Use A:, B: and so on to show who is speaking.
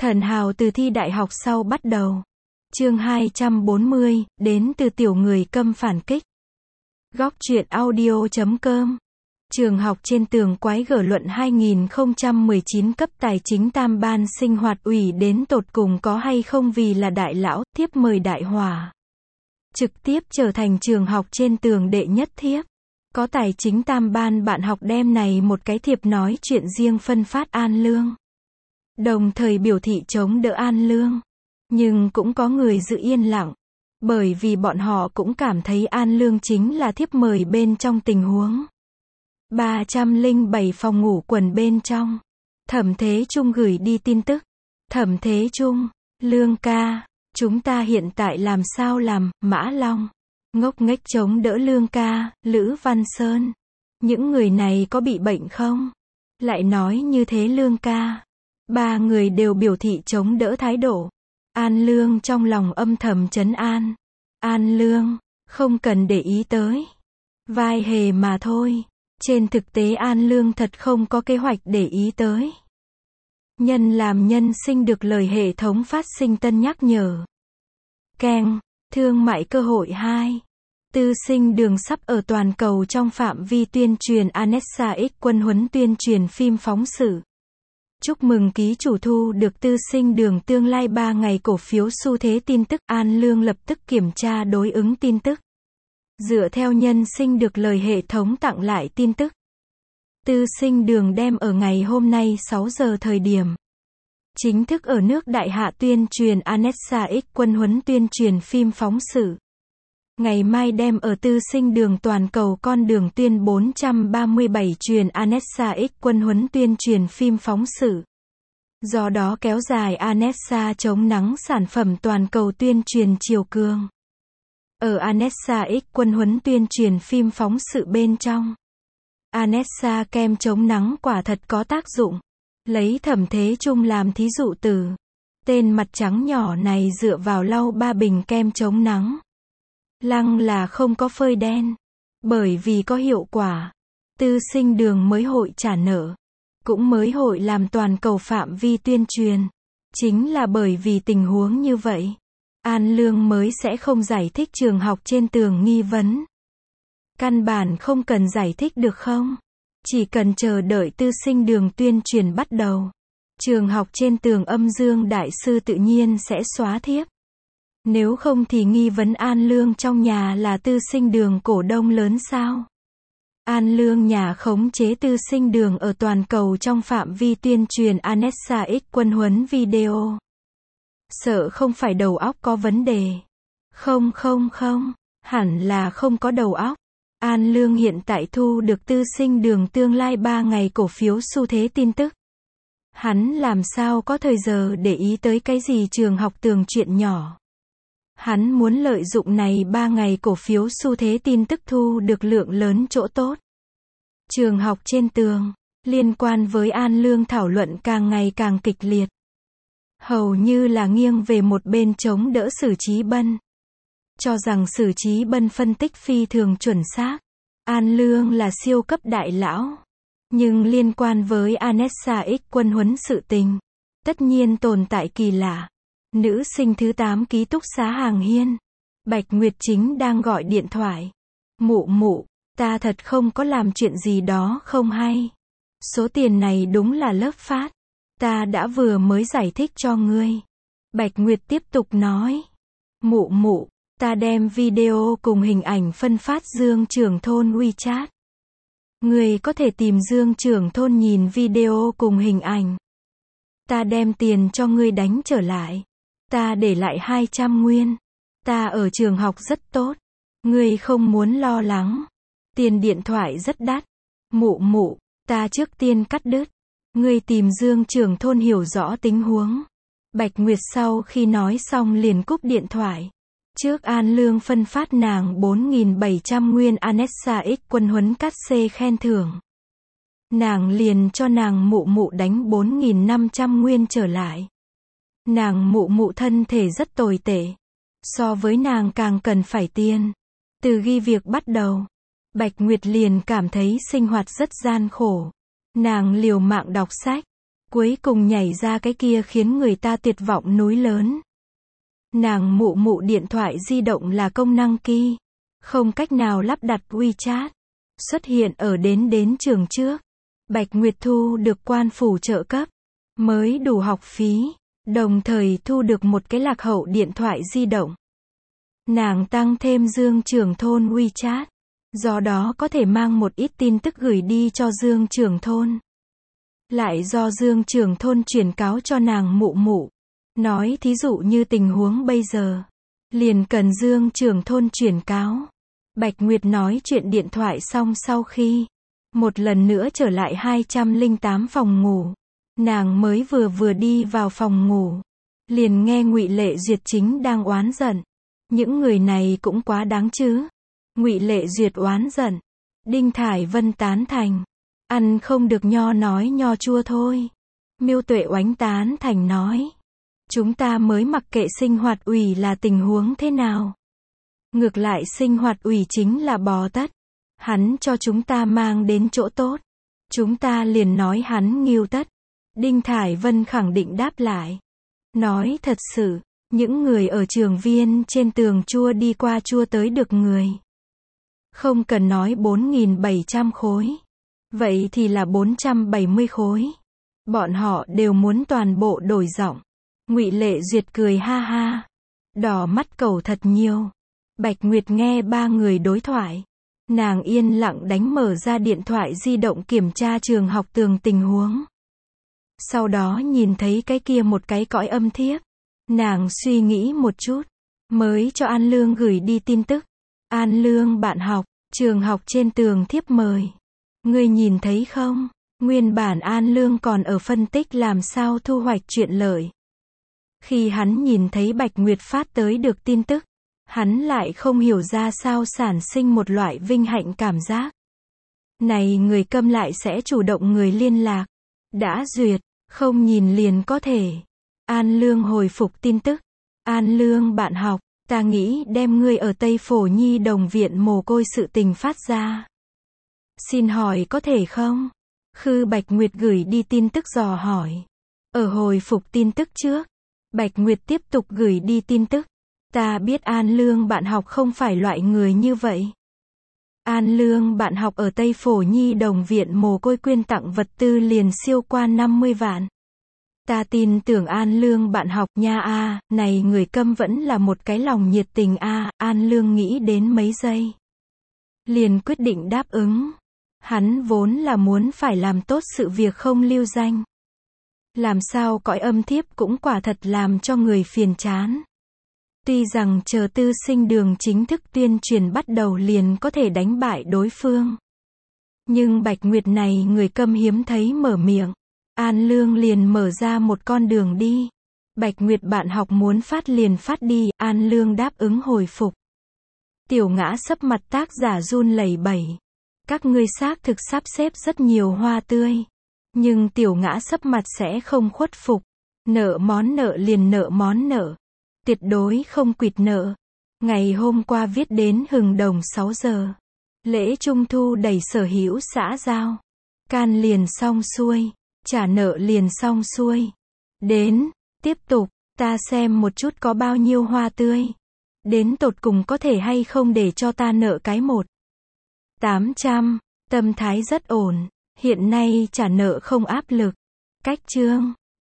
A: Thần hào từ thi đại học sau bắt đầu. Chương 240, đến từ tiểu người câm phản kích. Góc truyện audio.com. Trường học trên tường quái gở luận 2019 cấp tài chính tam ban sinh hoạt ủy đến tột cùng có hay không vì là đại lão, thiếp mời đại hòa. Trực tiếp trở thành trường học trên tường đệ nhất thiếp. Có tài chính tam ban bạn học đem này một cái thiệp nói chuyện riêng phân phát An Lương. Đồng thời biểu thị chống đỡ An Lương. Nhưng cũng có người giữ yên lặng. Bởi vì bọn họ cũng cảm thấy An Lương chính là thiếp mời bên trong tình huống. 307 phòng ngủ quần bên trong. Thẩm Thế Trung gửi đi tin tức. Thẩm Thế Trung, Lương ca, chúng ta hiện tại làm sao làm, Mã Long. Ngốc nghếch chống đỡ Lương ca, Lữ Văn Sơn. Những người này có bị bệnh không? Lại nói như thế Lương ca. Ba người đều biểu thị chống đỡ thái độ. An Lương trong lòng âm thầm trấn an. An Lương, không cần để ý tới. Vai hề mà thôi. Trên thực tế An Lương thật không có kế hoạch để ý tới. Nhân làm nhân sinh được lời hệ thống phát sinh tân nhắc nhở. Keng, thương mại cơ hội 2. Tư sinh đường sắp ở toàn cầu trong phạm vi tuyên truyền Anessa X quân huấn tuyên truyền phim phóng sự. Chúc mừng ký chủ thu được tư sinh đường tương lai 3 ngày cổ phiếu xu thế tin tức. An Lương lập tức kiểm tra đối ứng tin tức. Dựa theo nhân sinh được lời hệ thống tặng lại tin tức. Tư sinh đường đem ở ngày hôm nay 6 giờ thời điểm. Chính thức ở nước Đại Hạ tuyên truyền Anessa X quân huấn tuyên truyền phim phóng sự. Ngày mai đem ở tư sinh đường toàn cầu con đường tuyên 437 truyền Anessa X quân huấn tuyên truyền phim phóng sự. Do đó kéo dài Anessa chống nắng sản phẩm toàn cầu tuyên truyền chiều cường. Ở Anessa X quân huấn tuyên truyền phim phóng sự bên trong. Anessa kem chống nắng quả thật có tác dụng. Lấy Thẩm Thế Trung làm thí dụ từ. Tên mặt trắng nhỏ này dựa vào lau 3 bình kem chống nắng. Lăng là không có phơi đen. Bởi vì có hiệu quả. Tư sinh đường mới hội trả nợ. Cũng mới hội làm toàn cầu phạm vi tuyên truyền. Chính là bởi vì tình huống như vậy. An Lương mới sẽ không giải thích trường học trên tường nghi vấn. Căn bản không cần giải thích được không? Chỉ cần chờ đợi tư sinh đường tuyên truyền bắt đầu. Trường học trên tường âm dương đại sư tự nhiên sẽ xóa thiếp. Nếu không thì nghi vấn An Lương trong nhà là tư sinh đường cổ đông lớn sao? An Lương nhà khống chế tư sinh đường ở toàn cầu trong phạm vi tuyên truyền Anessa X quân huấn video. Sợ không phải đầu óc có vấn đề. Không, hẳn là không có đầu óc. An Lương hiện tại thu được tư sinh đường tương lai 3 ngày cổ phiếu xu thế tin tức. Hắn làm sao có thời giờ để ý tới cái gì trường học tường chuyện nhỏ. Hắn muốn lợi dụng này 3 ngày cổ phiếu xu thế tin tức thu được lượng lớn chỗ tốt. Trường học trên tường, liên quan với An Lương thảo luận càng ngày càng kịch liệt. Hầu như là nghiêng về một bên chống đỡ Sử Chí Bân. Cho rằng Sử Chí Bân phân tích phi thường chuẩn xác. An Lương là siêu cấp đại lão. Nhưng liên quan với Anessa X quân huấn sự tình. Tất nhiên tồn tại kỳ lạ. Nữ sinh thứ 8 ký túc xá Hàng Hiên. Bạch Nguyệt chính đang gọi điện thoại. Mụ, ta thật không có làm chuyện gì đó không hay. Số tiền này đúng là lớp phát. Ta đã vừa mới giải thích cho ngươi. Bạch Nguyệt tiếp tục nói. Mụ, ta đem video cùng hình ảnh phân phát Dương trưởng thôn WeChat. Ngươi có thể tìm Dương trưởng thôn nhìn video cùng hình ảnh. Ta đem tiền cho ngươi đánh trở lại. Ta để lại 200 nguyên. Ta ở trường học rất tốt. Ngươi không muốn lo lắng. Tiền điện thoại rất đắt. Mụ, ta trước tiên cắt đứt. Ngươi tìm Dương trưởng thôn hiểu rõ tình huống. Bạch Nguyệt sau khi nói xong liền cúp điện thoại. Trước An Lương phân phát nàng 4.700 nguyên Anessa X quân huấn cát xê khen thưởng. Nàng liền cho nàng mụ đánh 4.500 nguyên trở lại. Nàng mụ thân thể rất tồi tệ. So với nàng càng cần phải tiền. Từ ghi việc bắt đầu, Bạch Nguyệt liền cảm thấy sinh hoạt rất gian khổ. Nàng liều mạng đọc sách, Cuối cùng nhảy ra cái kia khiến người ta tuyệt vọng núi lớn. Nàng mụ mụ điện thoại di động là công năng key, không cách nào lắp đặt WeChat. Xuất hiện ở đến trường trước. Bạch Nguyệt thu được quan phủ trợ cấp, mới đủ học phí, đồng thời thu được một cái lạc hậu điện thoại di động. Nàng tăng thêm Dương trưởng thôn WeChat, do đó có thể mang một ít tin tức gửi đi cho Dương trưởng thôn. Lại do Dương trưởng thôn truyền cáo cho nàng mụ mụ. Nói thí dụ như tình huống bây giờ, liền cần Dương trưởng thôn truyền cáo. Bạch Nguyệt nói chuyện điện thoại xong sau khi một lần nữa trở lại 208 phòng ngủ, nàng mới vừa đi vào phòng ngủ, liền nghe Ngụy Lệ Duyệt chính đang oán giận. Những người này cũng quá đáng chứ. Ngụy Lệ Duyệt oán giận. Đinh Thải Vân tán thành. Ăn không được nho nói nho chua thôi. Miêu Tuệ oánh tán thành nói. Chúng ta mới mặc kệ sinh hoạt ủy là tình huống thế nào. Ngược lại sinh hoạt ủy chính là bò tất. Hắn cho chúng ta mang đến chỗ tốt. Chúng ta liền nói hắn nghêu tất. Đinh Thải Vân khẳng định đáp lại. Nói thật sự, những người ở trường viên trên tường chua đi qua chua tới được người. Không cần nói 4.700 khối. Vậy thì là 470 khối. Bọn họ đều muốn toàn bộ đổi giọng. Ngụy Lệ Duyệt cười ha ha. Đỏ mắt cầu thật nhiều. Bạch Nguyệt nghe ba người đối thoại. Nàng yên lặng đánh mở ra điện thoại di động kiểm tra trường học tường tình huống. Sau đó nhìn thấy cái kia một cái cõi âm thiếp. Nàng suy nghĩ một chút. Mới cho An Lương gửi đi tin tức. An Lương bạn học, trường học trên tường thiếp mời. Ngươi nhìn thấy không? Nguyên bản An Lương còn ở phân tích làm sao thu hoạch chuyện lợi. Khi hắn nhìn thấy Bạch Nguyệt phát tới được tin tức, hắn lại không hiểu ra sao sản sinh một loại vinh hạnh cảm giác. Này người câm lại sẽ chủ động người liên lạc. Đã duyệt, không nhìn liền có thể. An Lương hồi phục tin tức. An Lương bạn học, ta nghĩ đem ngươi ở Tây Phổ Nhi đồng viện mồ côi sự tình phát ra. Xin hỏi có thể không? Khư Bạch Nguyệt gửi đi tin tức dò hỏi. Ở hồi phục tin tức trước, Bạch Nguyệt tiếp tục gửi đi tin tức. Ta biết An Lương bạn học không phải loại người như vậy. An Lương bạn học ở Tây Phổ Nhi đồng viện mồ côi quyên tặng vật tư liền siêu qua 50 vạn. Ta tin tưởng An Lương bạn học nha a, này người câm vẫn là một cái lòng nhiệt tình a. An Lương nghĩ đến mấy giây, liền quyết định đáp ứng. Hắn vốn là muốn phải làm tốt sự việc không lưu danh. Làm sao cõi âm thiếp cũng quả thật làm cho người phiền chán. Tuy rằng chờ tư sinh đường chính thức tuyên truyền bắt đầu liền có thể đánh bại đối phương. Nhưng Bạch Nguyệt này người câm hiếm thấy mở miệng. An Lương liền mở ra một con đường đi. Bạch Nguyệt bạn học muốn phát liền phát đi. An Lương đáp ứng hồi phục. Tiểu Ngã sấp mặt tác giả run lẩy bẩy. Các ngươi xác thực sắp xếp rất nhiều hoa tươi. Nhưng Tiểu Ngã sấp mặt sẽ không khuất phục. Nợ món nợ liền nợ món nợ. Tuyệt đối không quỵt nợ. Ngày hôm qua viết đến hừng đồng 6 giờ. Lễ Trung Thu đẩy sở hữu xã giao. Can liền xong xuôi. Trả nợ liền xong xuôi. Đến, tiếp tục, ta xem một chút có bao nhiêu hoa tươi. Đến tột cùng có thể hay không để cho ta nợ cái 1.800, tâm thái rất ổn, hiện nay trả nợ không áp lực. Cách chương